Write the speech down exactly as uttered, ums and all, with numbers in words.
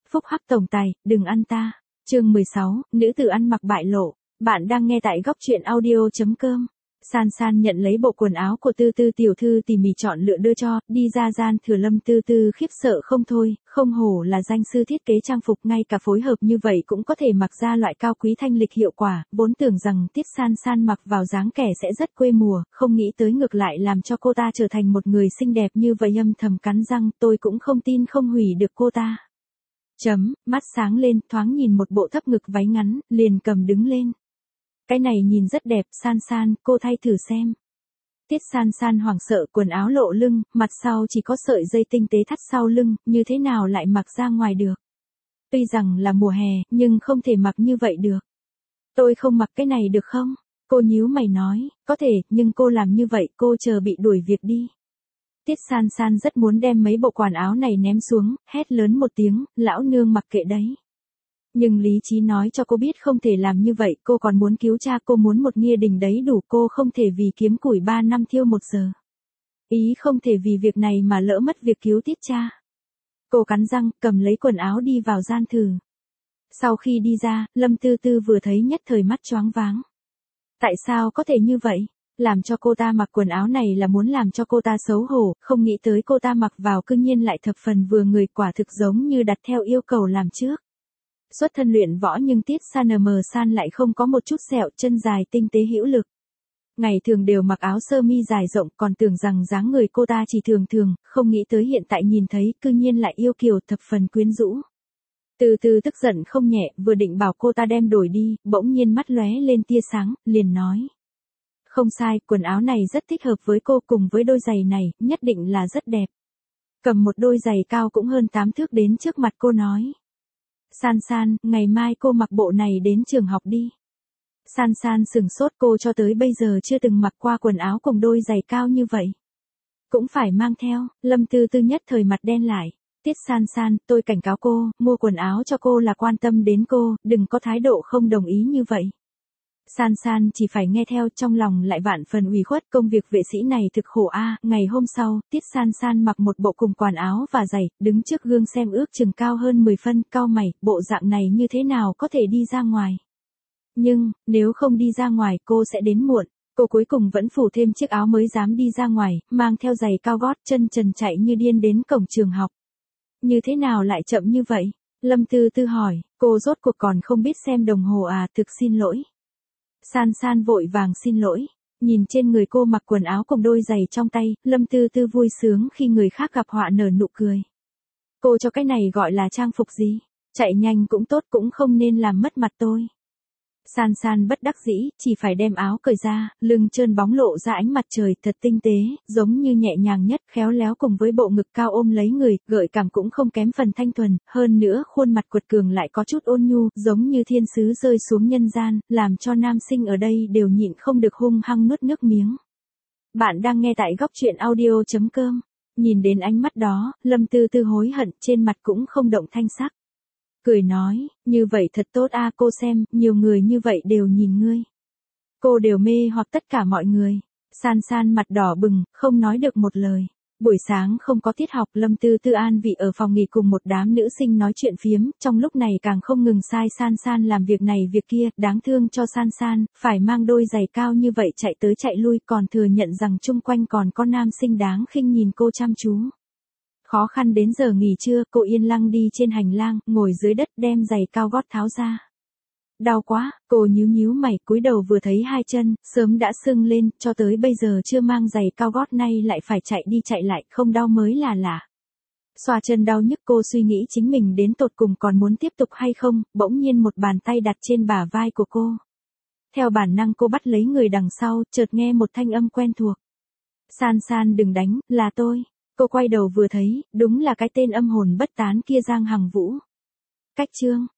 phúc hắc tổng tài, đừng ăn ta. Chương mười sáu, nữ tử ăn mặc bại lộ. Bạn đang nghe tại góc truyện audio chấm com. San San nhận lấy bộ quần áo của Tư Tư tiểu thư tỉ mỉ chọn lựa đưa cho, đi ra gian thừa lâm. Tư Tư khiếp sợ không thôi, không hổ là danh sư thiết kế trang phục, ngay cả phối hợp như vậy cũng có thể mặc ra loại cao quý thanh lịch hiệu quả, vốn tưởng rằng Tiết San San mặc vào dáng kẻ sẽ rất quê mùa, không nghĩ tới ngược lại làm cho cô ta trở thành một người xinh đẹp như vậy. Âm thầm cắn răng, tôi cũng không tin không hủy được cô ta. Chấm, mắt sáng lên, thoáng nhìn một bộ thấp ngực váy ngắn, liền cầm đứng lên. Cái này nhìn rất đẹp, San San, cô thay thử xem. Tiết San San hoảng sợ, quần áo lộ lưng, mặt sau chỉ có sợi dây tinh tế thắt sau lưng, như thế nào lại mặc ra ngoài được. Tuy rằng là mùa hè, nhưng không thể mặc như vậy được. Tôi không mặc cái này được không? Cô nhíu mày nói, có thể, nhưng cô làm như vậy, cô chờ bị đuổi việc đi. Tiết San San rất muốn đem mấy bộ quần áo này ném xuống, hét lớn một tiếng, lão nương mặc kệ đấy. Nhưng lý trí nói cho cô biết không thể làm như vậy, cô còn muốn cứu cha, cô muốn một nghĩa đình đấy đủ, cô không thể vì kiếm củi ba năm thiêu một giờ. Ý không thể vì việc này mà lỡ mất việc cứu Tiết cha. Cô cắn răng, cầm lấy quần áo đi vào gian thử. Sau khi đi ra, Lâm Tư Tư vừa thấy nhất thời mắt choáng váng. Tại sao có thể như vậy? Làm cho cô ta mặc quần áo này là muốn làm cho cô ta xấu hổ, không nghĩ tới cô ta mặc vào cư nhiên lại thập phần vừa người, quả thực giống như đặt theo yêu cầu làm trước. Xuất thân luyện võ nhưng Tiết San Mờ San lại không có một chút sẹo, chân dài tinh tế hữu lực. Ngày thường đều mặc áo sơ mi dài rộng, còn tưởng rằng dáng người cô ta chỉ thường thường, không nghĩ tới hiện tại nhìn thấy cư nhiên lại yêu kiều, thập phần quyến rũ. Từ từ tức giận không nhẹ, vừa định bảo cô ta đem đổi đi, bỗng nhiên mắt lóe lên tia sáng, liền nói. Không sai, quần áo này rất thích hợp với cô, cùng với đôi giày này, nhất định là rất đẹp. Cầm một đôi giày cao cũng hơn tám thước đến trước mặt cô nói. San San, ngày mai cô mặc bộ này đến trường học đi. San San sừng sốt, cô cho tới bây giờ chưa từng mặc qua quần áo cùng đôi giày cao như vậy. Cũng phải mang theo, Lâm Tư Tư nhất thời mặt đen lại. Tiết San San, tôi cảnh cáo cô, mua quần áo cho cô là quan tâm đến cô, đừng có thái độ không đồng ý như vậy. San San chỉ phải nghe theo, trong lòng lại vạn phần ủy khuất, công việc vệ sĩ này thực khổ a. Ngày hôm sau, Tiết San San mặc một bộ cùng quần áo và giày, đứng trước gương xem ước chừng cao hơn mười phân, cau mày, bộ dạng này như thế nào có thể đi ra ngoài. Nhưng, nếu không đi ra ngoài cô sẽ đến muộn, cô cuối cùng vẫn phủ thêm chiếc áo mới dám đi ra ngoài, mang theo giày cao gót, chân trần chạy như điên đến cổng trường học. Như thế nào lại chậm như vậy? Lâm Tư Tư hỏi, cô rốt cuộc còn không biết xem đồng hồ à, thực xin lỗi. San San vội vàng xin lỗi, nhìn trên người cô mặc quần áo cùng đôi giày trong tay, Lâm Tư Tư vui sướng khi người khác gặp họa nở nụ cười. Cô cho cái này gọi là trang phục gì? Chạy nhanh cũng tốt, cũng không nên làm mất mặt tôi. San San bất đắc dĩ, chỉ phải đem áo cởi ra, lưng trơn bóng lộ ra ánh mặt trời, thật tinh tế, giống như nhẹ nhàng nhất, khéo léo, cùng với bộ ngực cao ôm lấy người, gợi cảm cũng không kém phần thanh thuần, hơn nữa khuôn mặt quật cường lại có chút ôn nhu, giống như thiên sứ rơi xuống nhân gian, làm cho nam sinh ở đây đều nhịn không được hung hăng nuốt nước miếng. Bạn đang nghe tại góc truyện audio chấm com. Nhìn đến ánh mắt đó, Lâm Tư Tư hối hận, trên mặt cũng không động thanh sắc. Cười nói, như vậy thật tốt a, cô xem, nhiều người như vậy đều nhìn ngươi. Cô đều mê hoặc tất cả mọi người. San San mặt đỏ bừng, không nói được một lời. Buổi sáng không có tiết học, Lâm Tư Tư an vị ở phòng nghỉ cùng một đám nữ sinh nói chuyện phiếm, trong lúc này càng không ngừng sai San San làm việc này việc kia, đáng thương cho San San, phải mang đôi giày cao như vậy chạy tới chạy lui, còn thừa nhận rằng chung quanh còn có nam sinh đáng khinh nhìn cô chăm chú. Khó khăn đến giờ nghỉ trưa, cô yên lặng đi trên hành lang, ngồi dưới đất đem giày cao gót tháo ra. Đau quá, cô nhíu nhíu mày, cúi đầu vừa thấy hai chân, sớm đã sưng lên, cho tới bây giờ chưa mang giày cao gót nay lại phải chạy đi chạy lại, không đau mới là lạ. Xoa chân đau nhức, cô suy nghĩ chính mình đến tột cùng còn muốn tiếp tục hay không, bỗng nhiên một bàn tay đặt trên bả vai của cô. Theo bản năng cô bắt lấy người đằng sau, chợt nghe một thanh âm quen thuộc. San San đừng đánh, là tôi. Cô quay đầu vừa thấy, đúng là cái tên âm hồn bất tán kia Giang Hằng Vũ. Cách chương,